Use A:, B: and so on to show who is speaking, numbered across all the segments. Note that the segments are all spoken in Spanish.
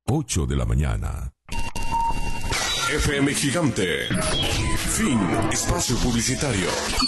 A: 8 de la mañana. FM Gigante. Fin. Espacio publicitario.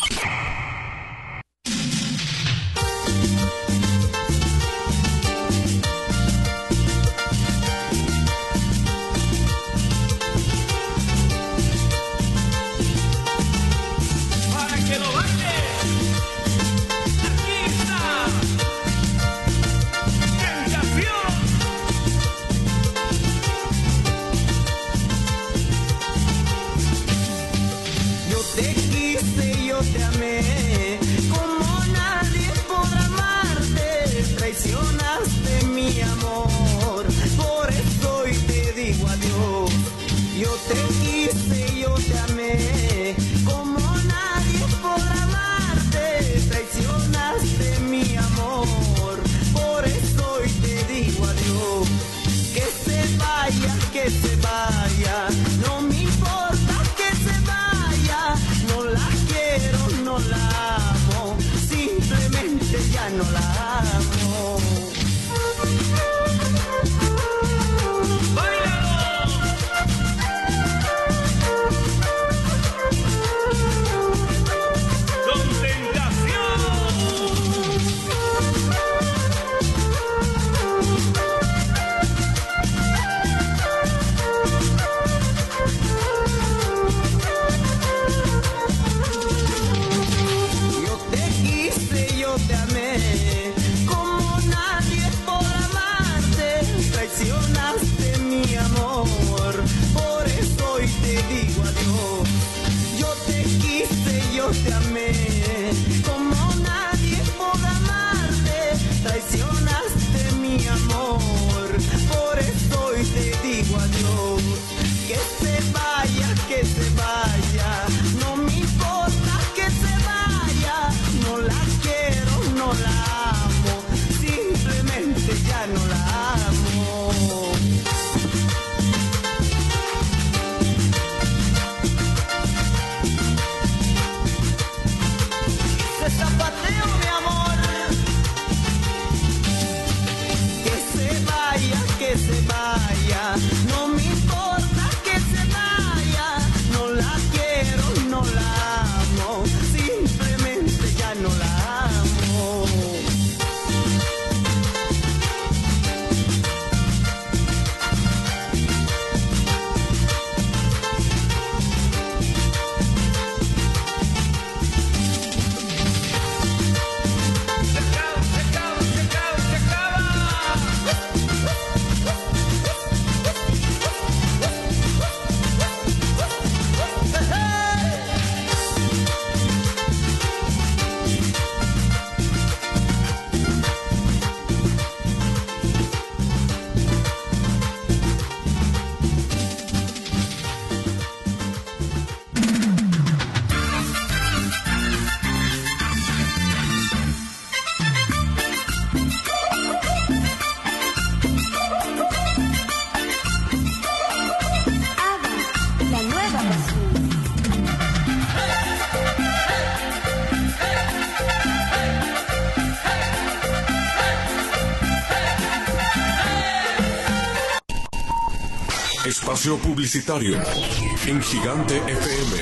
A: Espacio publicitario en Gigante FM.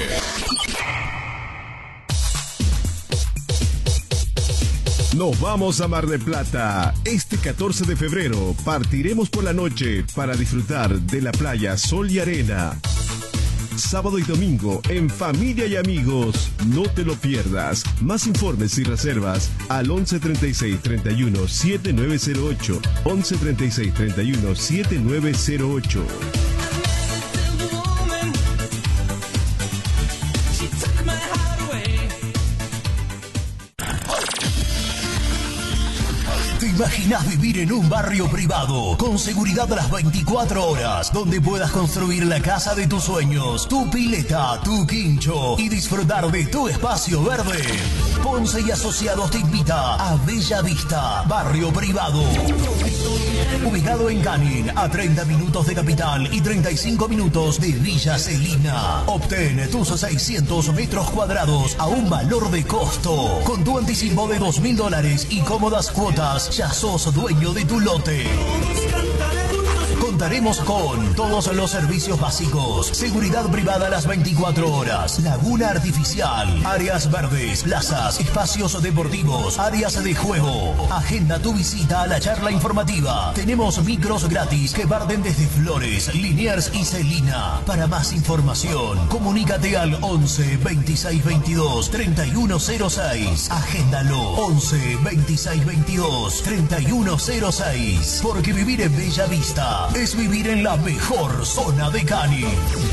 B: Nos vamos a Mar del Plata. Este 14 de febrero partiremos por la noche para disfrutar de la playa Sol y Arena. Sábado y domingo en familia y amigos. No te lo pierdas. Más informes y reservas al 11 36 31 7908. 11 36 31 7908.
C: ¿Imaginas vivir en un barrio privado con seguridad a las 24 horas, donde puedas construir la casa de tus sueños, tu pileta, tu quincho y disfrutar de tu espacio verde? Ponce y Asociados te invita a Bella Vista, barrio privado. Ubicado en Canin, a 30 minutos de Capital y 35 minutos de Villa Celina. Obtén tus 600 metros cuadrados a un valor de costo. Con tu anticipo de $2.000 y cómodas cuotas, ya sos dueño de tu lote. Con contaremos con todos los servicios básicos, seguridad privada a las 24 horas, laguna artificial, áreas verdes, plazas, espacios deportivos, áreas de juego. Agenda tu visita a la charla informativa. Tenemos micros gratis que parten desde Flores, Liniers y Celina. Para más información, comunícate al 11 26 22 3106. Agéndalo 11 26 22 3106. Porque vivir en Bella Vista es vivir en la mejor zona de Cani.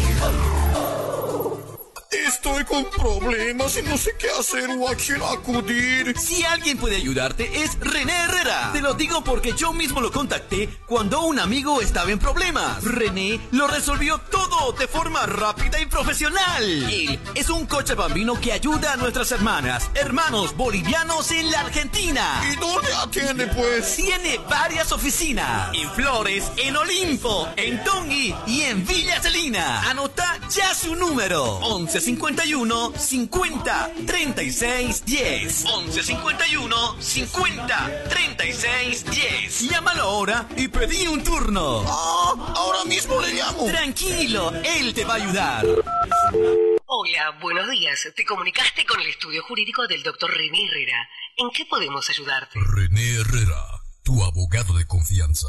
D: Estoy con problemas y no sé qué hacer o a quién acudir.
E: Si alguien puede ayudarte es René Herrera. Te lo digo porque yo mismo lo contacté cuando un amigo estaba en problemas. René lo resolvió todo de forma rápida y profesional. Él es un coche bambino que ayuda a nuestras hermanos bolivianos en la Argentina.
D: ¿Y dónde atiende pues?
E: Tiene varias oficinas. En Flores, en Olimpo, en Tongui y en Villa Celina. Anota ya su número. 1151 50 36 10. 1151 50 36 10. Llámalo ahora y pedí un turno.
D: Ahora mismo le llamo.
E: Tranquilo, él te va a ayudar.
F: Hola, buenos días. Te comunicaste con el estudio jurídico del doctor René Herrera. ¿En qué podemos ayudarte?
A: René Herrera, tu abogado de confianza.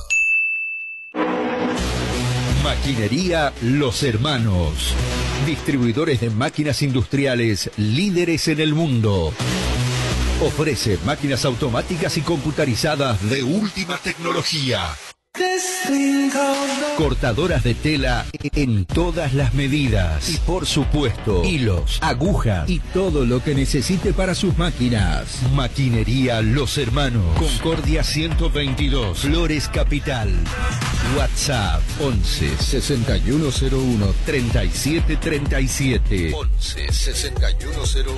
G: Maquinería Los Hermanos. Distribuidores de máquinas industriales líderes en el mundo. Ofrece máquinas automáticas y computarizadas de última tecnología. Cortadoras de tela en todas las medidas. Y por supuesto, hilos, agujas y todo lo que necesite para sus máquinas. Maquinería Los Hermanos. Concordia 122, Flores Capital. WhatsApp 11 6101 3737. 11 6101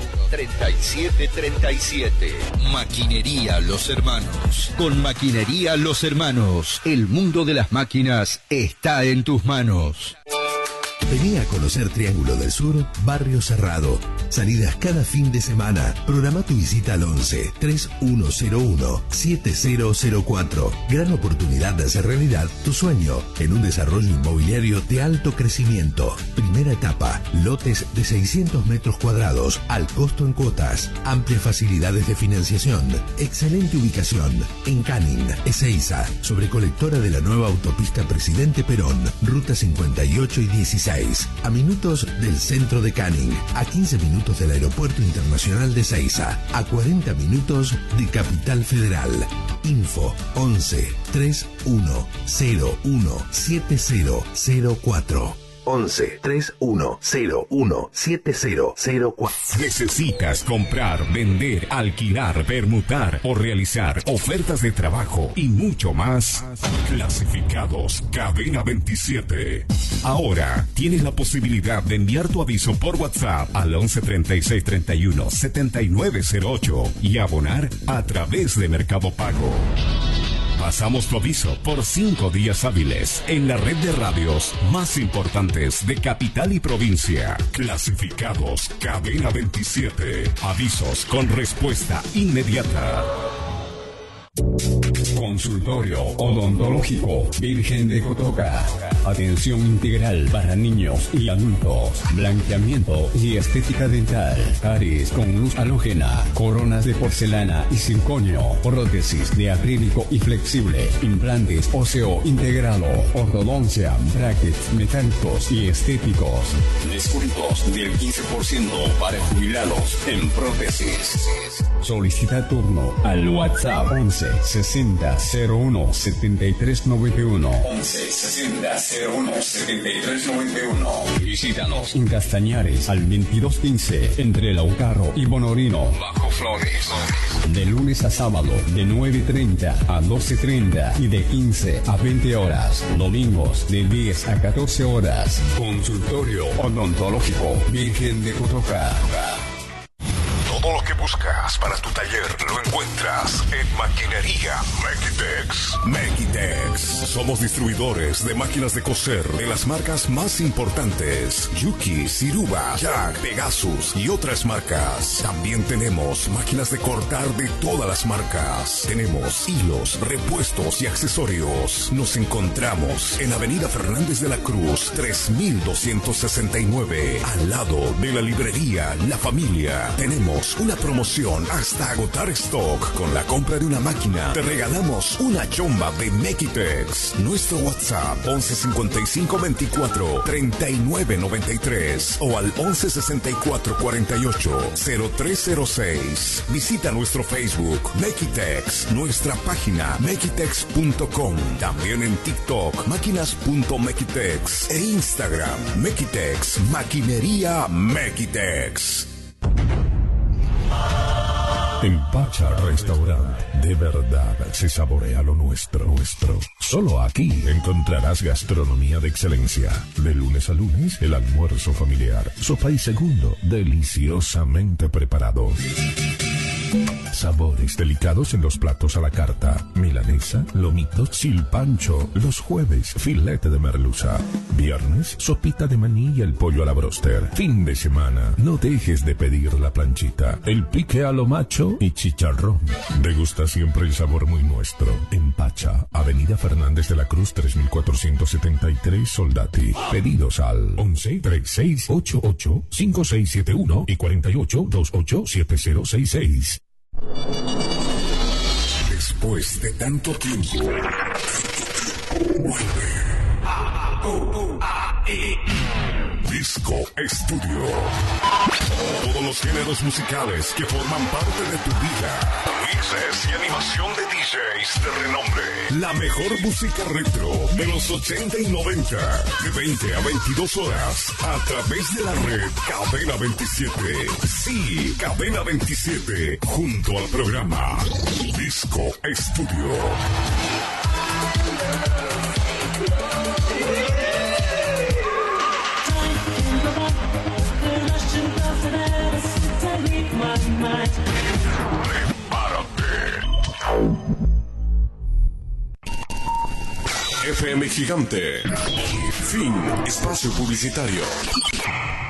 G: 3737. Maquinería Los Hermanos. Con Maquinería Los Hermanos, el mundo de las máquinas está en tus manos.
B: Vení a conocer Triángulo del Sur, Barrio Cerrado. Salidas cada fin de semana. Programa tu visita al 11 3101 7004. Gran oportunidad de hacer realidad tu sueño en un desarrollo inmobiliario de alto crecimiento. Primera etapa, lotes de 600 metros cuadrados al costo en cuotas. Amplias facilidades de financiación. Excelente ubicación en Canning, Ezeiza, sobre colectora de la nueva autopista Presidente Perón, ruta 58 y 16. A minutos del centro de Canning, a 15 minutos del Aeropuerto Internacional de Ezeiza, a 40 minutos de Capital Federal. Info 11 3101 7004. 11 3101 7004.
A: ¿Necesitas comprar, vender, alquilar, permutar o realizar ofertas de trabajo y mucho más? Clasificados Cadena 27. Ahora tienes la posibilidad de enviar tu aviso por WhatsApp al 11 36 31 7908 y abonar a través de Mercado Pago. Pasamos tu aviso por 5 días hábiles en la red de radios más importantes de capital y provincia. Clasificados Cadena 27. Avisos con respuesta inmediata. Consultorio odontológico Virgen de Cotoca. Atención integral para niños y adultos. Blanqueamiento y estética dental. Caries con luz halógena. Coronas de porcelana y circonio. Prótesis de acrílico y flexible. Implantes óseo integrado. Ortodoncia, brackets metálicos y estéticos. Descuentos del 15% para jubilados en prótesis. Solicita turno al WhatsApp 11 60 01 73 91. 11 60 01 73 91. Visítanos en Castañares al 2215 entre Laucarro y Bonorino, Bajo Flores. De lunes a sábado de 9:30 a 12:30 y de 15 a 20 horas. Domingos de 10 a 14 horas. Consultorio odontológico Virgen de Cotoca. Todo lo que
H: buscas para tu taller lo encuentras en Maquinería Mequitex. Mequitex. Somos distribuidores de máquinas de coser de las marcas más importantes: Yuki, Siruba, Jack, Pegasus y otras marcas. También tenemos máquinas de cortar de todas las marcas. Tenemos hilos, repuestos y accesorios. Nos encontramos en Avenida Fernández de la Cruz, 3269, al lado de la librería La Familia. Tenemos una promoción hasta agotar stock. Con la compra de una máquina te regalamos una chomba de Mequitex. Nuestro WhatsApp 1155 24 39 93 o al 1164 48 0306. Visita nuestro Facebook Mequitex, nuestra página mequitex.com, también en TikTok máquinas.mequitex e Instagram Mequitex, Maquinería Mequitex.
I: En Pacha Restaurant, de verdad se saborea lo nuestro. Solo aquí encontrarás gastronomía de excelencia. De lunes a lunes, el almuerzo familiar. Sopa y segundo, deliciosamente preparado. Sabores delicados en los platos a la carta. Milanesa, lomito, silpancho. Los jueves, filete de merluza. Viernes, sopita de maní y el pollo a la bróster. Fin de semana, no dejes de pedir la planchita, el pique a lo macho y chicharrón. Degusta siempre el sabor muy nuestro. En Pacha, Avenida Fernández de la Cruz 3473, Soldati. Pedidos al 11 36 88 5671 y 48 28 7066.
H: Después de tanto tiempo, vuelve Disco Estudio. Todos los géneros musicales que forman parte de tu vida. Mixes y animación de DJs de renombre. La mejor música retro de los 80 y 90. De 20 a 22 horas. A través de la red Cadena 27. Sí, Cadena 27. Junto al programa Disco Estudio. FM Gigante. Fin. Espacio publicitario.